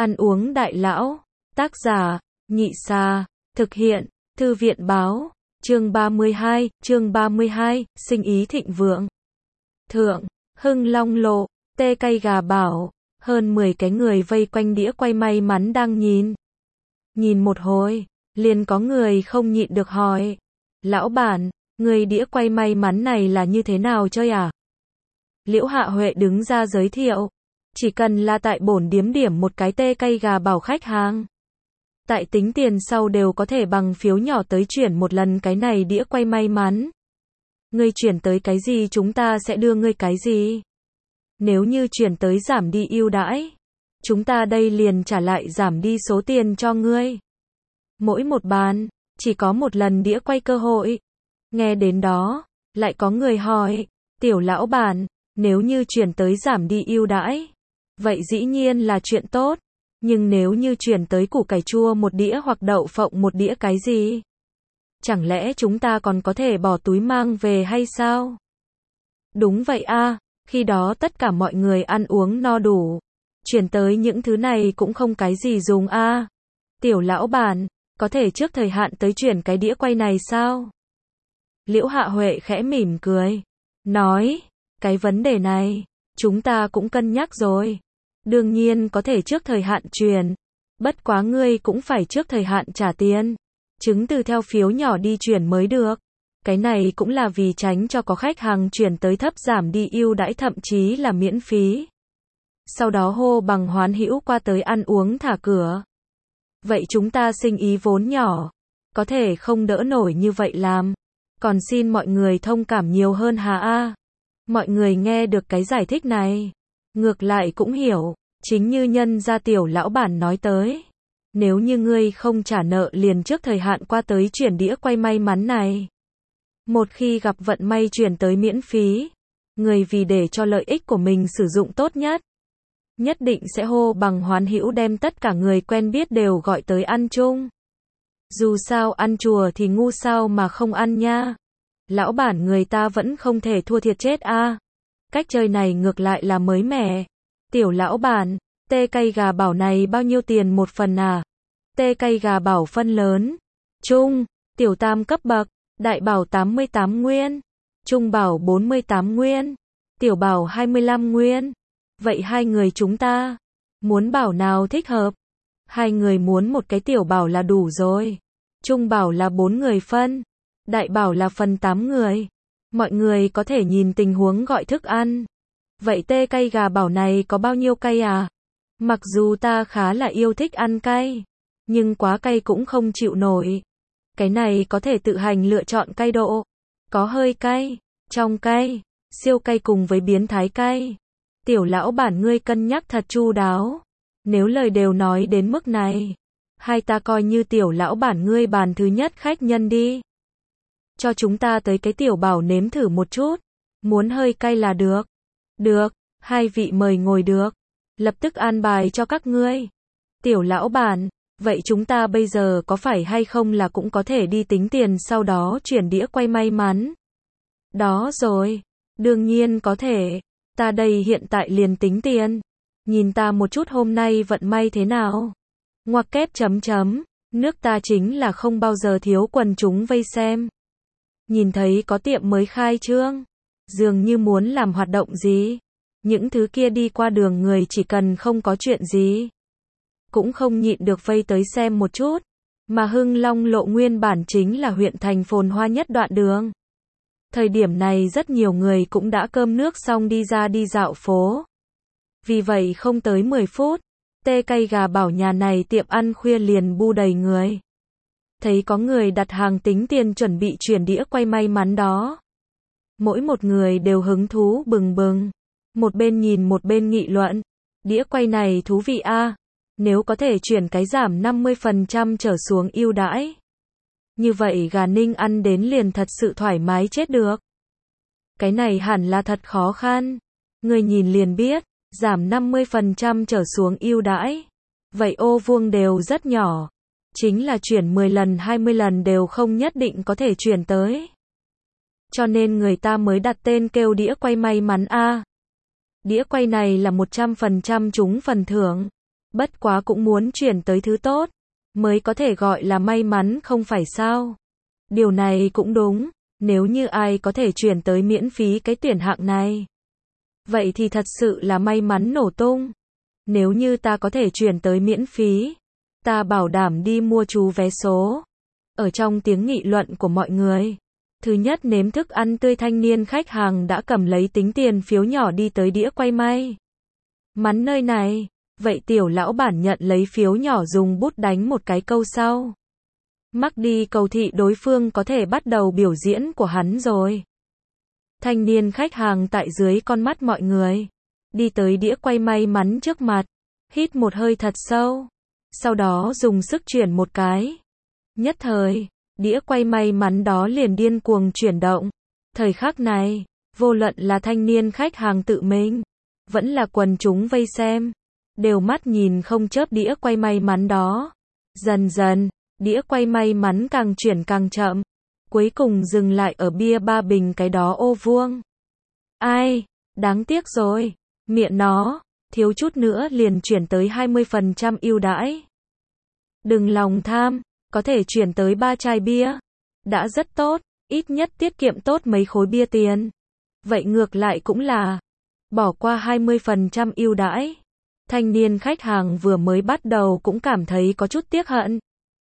Ăn uống đại lão. Tác giả, Nhị Xà. Thực hiện, Thư viện báo. Chương 32, sinh ý thịnh vượng. Thượng, Hưng Long lộ, tê cây gà bảo, hơn 10 cái người vây quanh đĩa quay may mắn đang nhìn. Nhìn một hồi, liền có người không nhịn được hỏi. Lão bản, người đĩa quay may mắn này là như thế nào chơi à? Liễu Hạ Huệ đứng ra giới thiệu. Chỉ cần là tại bổn điếm điểm một cái tê cây gà bảo khách hàng. Tại tính tiền sau đều có thể bằng phiếu nhỏ tới chuyển một lần cái này đĩa quay may mắn. Ngươi chuyển tới cái gì chúng ta sẽ đưa ngươi cái gì. Nếu như chuyển tới giảm đi ưu đãi, chúng ta đây liền trả lại giảm đi số tiền cho ngươi. Mỗi một bàn, chỉ có một lần đĩa quay cơ hội. Nghe đến đó, lại có người hỏi, tiểu lão bản, nếu như chuyển tới giảm đi ưu đãi, vậy dĩ nhiên là chuyện tốt. Nhưng nếu như chuyển tới củ cải chua một đĩa hoặc đậu phộng một đĩa cái gì? Chẳng lẽ chúng ta còn có thể bỏ túi mang về hay sao? Đúng vậy a, khi đó tất cả mọi người ăn uống no đủ. Chuyển tới những thứ này cũng không cái gì dùng a. Tiểu lão bản, có thể trước thời hạn tới chuyển cái đĩa quay này sao? Liễu Hạ Huệ khẽ mỉm cười, nói, cái vấn đề này, chúng ta cũng cân nhắc rồi. Đương nhiên có thể trước thời hạn chuyển. Bất quá ngươi cũng phải trước thời hạn trả tiền. Chứng từ theo phiếu nhỏ đi chuyển mới được. Cái này cũng là vì tránh cho có khách hàng chuyển tới thấp giảm đi ưu đãi thậm chí là miễn phí. Sau đó hô bằng hoán hữu qua tới ăn uống thả cửa. Vậy chúng ta sinh ý vốn nhỏ. Có thể không đỡ nổi như vậy làm. Còn xin mọi người thông cảm nhiều hơn hà a. Mọi người nghe được cái giải thích này. Ngược lại cũng hiểu, chính như nhân gia tiểu lão bản nói tới. Nếu như ngươi không trả nợ liền trước thời hạn qua tới chuyển đĩa quay may mắn này. Một khi gặp vận may chuyển tới miễn phí, người vì để cho lợi ích của mình sử dụng tốt nhất. Nhất định sẽ hô bằng hoán hữu đem tất cả người quen biết đều gọi tới ăn chung. Dù sao ăn chùa thì ngu sao mà không ăn nha. Lão bản người ta vẫn không thể thua thiệt chết a. Cách chơi này ngược lại là mới mẻ. Tiểu lão bản, tê cây gà bảo này bao nhiêu tiền một phần à? Tê cây gà bảo phân lớn, trung, tiểu tam cấp bậc, đại bảo 88 nguyên, trung bảo 48 nguyên, tiểu bảo 25 nguyên. Vậy hai người chúng ta, muốn bảo nào thích hợp? Hai người muốn một cái tiểu bảo là đủ rồi. Trung bảo là 4 người phân, đại bảo là phần 8 người. Mọi người có thể nhìn tình huống gọi thức ăn. Vậy tê cây gà bảo này có bao nhiêu cay à? Mặc dù ta khá là yêu thích ăn cay, nhưng quá cay cũng không chịu nổi. Cái này có thể tự hành lựa chọn cay độ. Có hơi cay, trong cay, siêu cay cùng với biến thái cay. Tiểu lão bản ngươi cân nhắc thật chu đáo. Nếu lời đều nói đến mức này, hai ta coi như tiểu lão bản ngươi bàn thứ nhất khách nhân đi. Cho chúng ta tới cái tiểu bảo nếm thử một chút. Muốn hơi cay là được. Được, hai vị mời ngồi được. Lập tức an bài cho các ngươi. Tiểu lão bản, vậy chúng ta bây giờ có phải hay không là cũng có thể đi tính tiền sau đó chuyển đĩa quay may mắn? Đó rồi, đương nhiên có thể. Ta đây hiện tại liền tính tiền. Nhìn ta một chút hôm nay vận may thế nào? Ngoặc kép chấm chấm, nước ta chính là không bao giờ thiếu quần chúng vây xem. Nhìn thấy có tiệm mới khai trương, dường như muốn làm hoạt động gì. Những thứ kia đi qua đường người chỉ cần không có chuyện gì, cũng không nhịn được vây tới xem một chút. Mà Hưng Long lộ nguyên bản chính là huyện thành phồn hoa nhất đoạn đường. Thời điểm này rất nhiều người cũng đã cơm nước xong đi ra đi dạo phố. Vì vậy không tới 10 phút, tê cây gà bảo nhà này tiệm ăn khuya liền bu đầy người. Thấy có người đặt hàng tính tiền chuẩn bị chuyển đĩa quay may mắn đó. Mỗi một người đều hứng thú bừng bừng. Một bên nhìn một bên nghị luận. Đĩa quay này thú vị a. Nếu có thể chuyển cái giảm 50% trở xuống ưu đãi. Như vậy gà ninh ăn đến liền thật sự thoải mái chết được. Cái này hẳn là thật khó khăn. Người nhìn liền biết, giảm 50% trở xuống ưu đãi. Vậy ô vuông đều rất nhỏ. Chính là chuyển 10 lần 20 lần đều không nhất định có thể chuyển tới. Cho nên người ta mới đặt tên kêu đĩa quay may mắn a. Đĩa quay này là 100% trúng phần thưởng. Bất quá cũng muốn chuyển tới thứ tốt, mới có thể gọi là may mắn không phải sao? Điều này cũng đúng, nếu như ai có thể chuyển tới miễn phí cái tuyển hạng này. Vậy thì thật sự là may mắn nổ tung. Nếu như ta có thể chuyển tới miễn phí, ta bảo đảm đi mua chú vé số. Ở trong tiếng nghị luận của mọi người, thứ nhất nếm thức ăn tươi thanh niên khách hàng đã cầm lấy tính tiền phiếu nhỏ đi tới đĩa quay may mắn nơi này. Vậy tiểu lão bản nhận lấy phiếu nhỏ dùng bút đánh một cái câu sau. Mắc đi cầu thị đối phương có thể bắt đầu biểu diễn của hắn rồi. Thanh niên khách hàng tại dưới con mắt mọi người, đi tới đĩa quay may mắn trước mặt, hít một hơi thật sâu, sau đó dùng sức chuyển một cái. Nhất thời, đĩa quay may mắn đó liền điên cuồng chuyển động. Thời khắc này, vô luận là thanh niên khách hàng tự mình, vẫn là quần chúng vây xem, đều mắt nhìn không chớp đĩa quay may mắn đó. Dần dần, đĩa quay may mắn càng chuyển càng chậm, cuối cùng dừng lại ở bia ba bình cái đó ô vuông. Ai, đáng tiếc rồi, miệng nó, thiếu chút nữa liền chuyển tới 20% ưu đãi. Đừng lòng tham, có thể chuyển tới 3 chai bia, đã rất tốt, ít nhất tiết kiệm tốt mấy khối bia tiền. Vậy ngược lại cũng là, bỏ qua 20% ưu đãi. Thanh niên khách hàng vừa mới bắt đầu cũng cảm thấy có chút tiếc hận.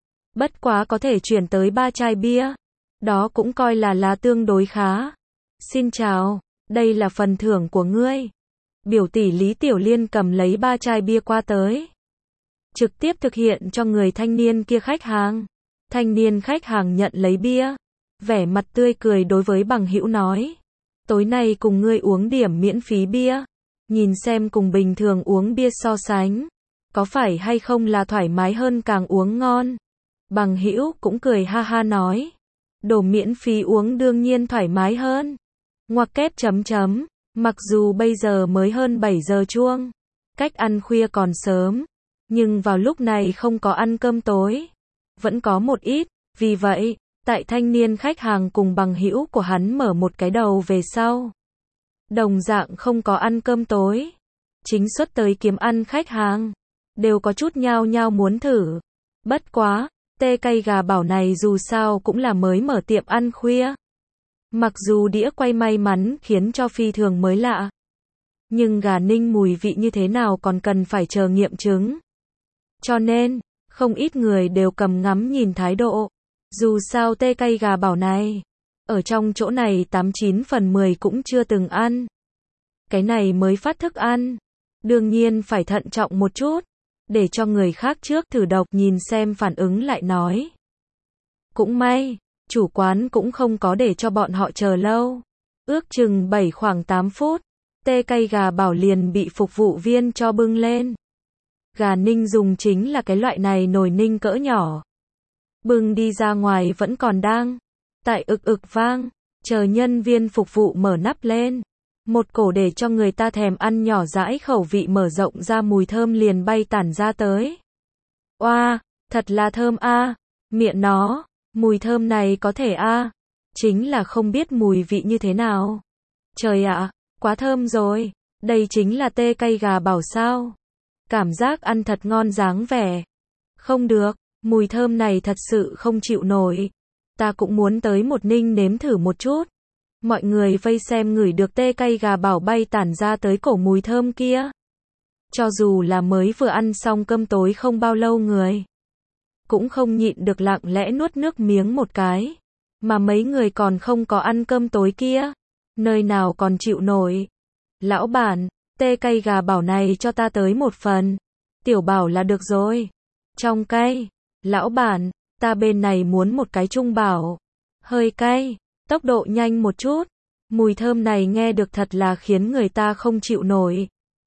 Bất quá có thể chuyển tới 3 chai bia, đó cũng coi là tương đối khá. Xin chào, đây là phần thưởng của ngươi. Biểu tỷ Lý Tiểu Liên cầm lấy 3 chai bia qua tới, trực tiếp thực hiện cho người thanh niên kia khách hàng. Thanh niên khách hàng nhận lấy bia, vẻ mặt tươi cười đối với bằng hữu nói. Tối nay cùng ngươi uống điểm miễn phí bia, nhìn xem cùng bình thường uống bia so sánh, có phải hay không là thoải mái hơn càng uống ngon. Bằng hữu cũng cười ha ha nói. Đồ miễn phí uống đương nhiên thoải mái hơn. Ngoặc kép chấm chấm, mặc dù bây giờ mới hơn 7 giờ chuông, cách ăn khuya còn sớm, nhưng vào lúc này không có ăn cơm tối, vẫn có một ít, vì vậy, tại thanh niên khách hàng cùng bằng hữu của hắn mở một cái đầu về sau. Đồng dạng không có ăn cơm tối, chính xuất tới kiếm ăn khách hàng, đều có chút nhao nhao muốn thử. Bất quá, tê cây gà bảo này dù sao cũng là mới mở tiệm ăn khuya. Mặc dù đĩa quay may mắn khiến cho phi thường mới lạ, nhưng gà ninh mùi vị như thế nào còn cần phải chờ nghiệm chứng. Cho nên, không ít người đều cầm ngắm nhìn thái độ. Dù sao tê cây gà bảo này, ở trong chỗ này 89 phần 10 cũng chưa từng ăn. Cái này mới phát thức ăn, đương nhiên phải thận trọng một chút, để cho người khác trước thử độc nhìn xem phản ứng lại nói. Cũng may, chủ quán cũng không có để cho bọn họ chờ lâu. Ước chừng khoảng 8 phút, tê cây gà bảo liền bị phục vụ viên cho bưng lên. Gà ninh dùng chính là cái loại này nồi ninh cỡ nhỏ. Bưng đi ra ngoài vẫn còn đang tại ực vang, chờ nhân viên phục vụ mở nắp lên. Một cổ để cho người ta thèm ăn nhỏ dãi khẩu vị mở rộng ra mùi thơm liền bay tản ra tới. Oa, thật là thơm a, miệng nó, mùi thơm này có thể a, chính là không biết mùi vị như thế nào. Trời ạ, quá thơm rồi, đây chính là tê cây gà bảo sao. Cảm giác ăn thật ngon dáng vẻ. Không được, mùi thơm này thật sự không chịu nổi. Ta cũng muốn tới một ninh nếm thử một chút. Mọi người vây xem ngửi được tê cây gà bảo bay tản ra tới cổ mùi thơm kia. Cho dù là mới vừa ăn xong cơm tối không bao lâu người, cũng không nhịn được lặng lẽ nuốt nước miếng một cái. Mà mấy người còn không có ăn cơm tối kia, nơi nào còn chịu nổi. Lão bản, tê cây gà bảo này cho ta tới một phần. Tiểu bảo là được rồi. Trong cay. Lão bản, ta bên này muốn một cái trung bảo. Hơi cay, tốc độ nhanh một chút. Mùi thơm này nghe được thật là khiến người ta không chịu nổi.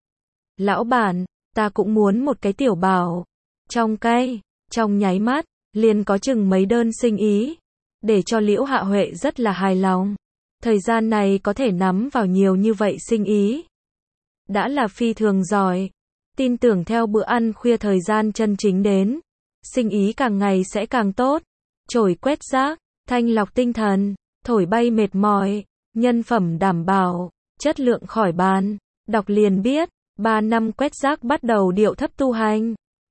Lão bản, ta cũng muốn một cái tiểu bảo. Trong cay, trong nháy mắt, liền có chừng mấy đơn sinh ý. Để cho Liễu Hạ Huệ rất là hài lòng. Thời gian này có thể nắm vào nhiều như vậy sinh ý. Đã là phi thường giỏi. Tin tưởng theo bữa ăn khuya thời gian chân chính đến, sinh ý càng ngày sẽ càng tốt. Chổi quét rác, thanh lọc tinh thần, thổi bay mệt mỏi, nhân phẩm đảm bảo, chất lượng khỏi bàn. Đọc liền biết, 3 năm quét rác bắt đầu điệu thấp tu hành.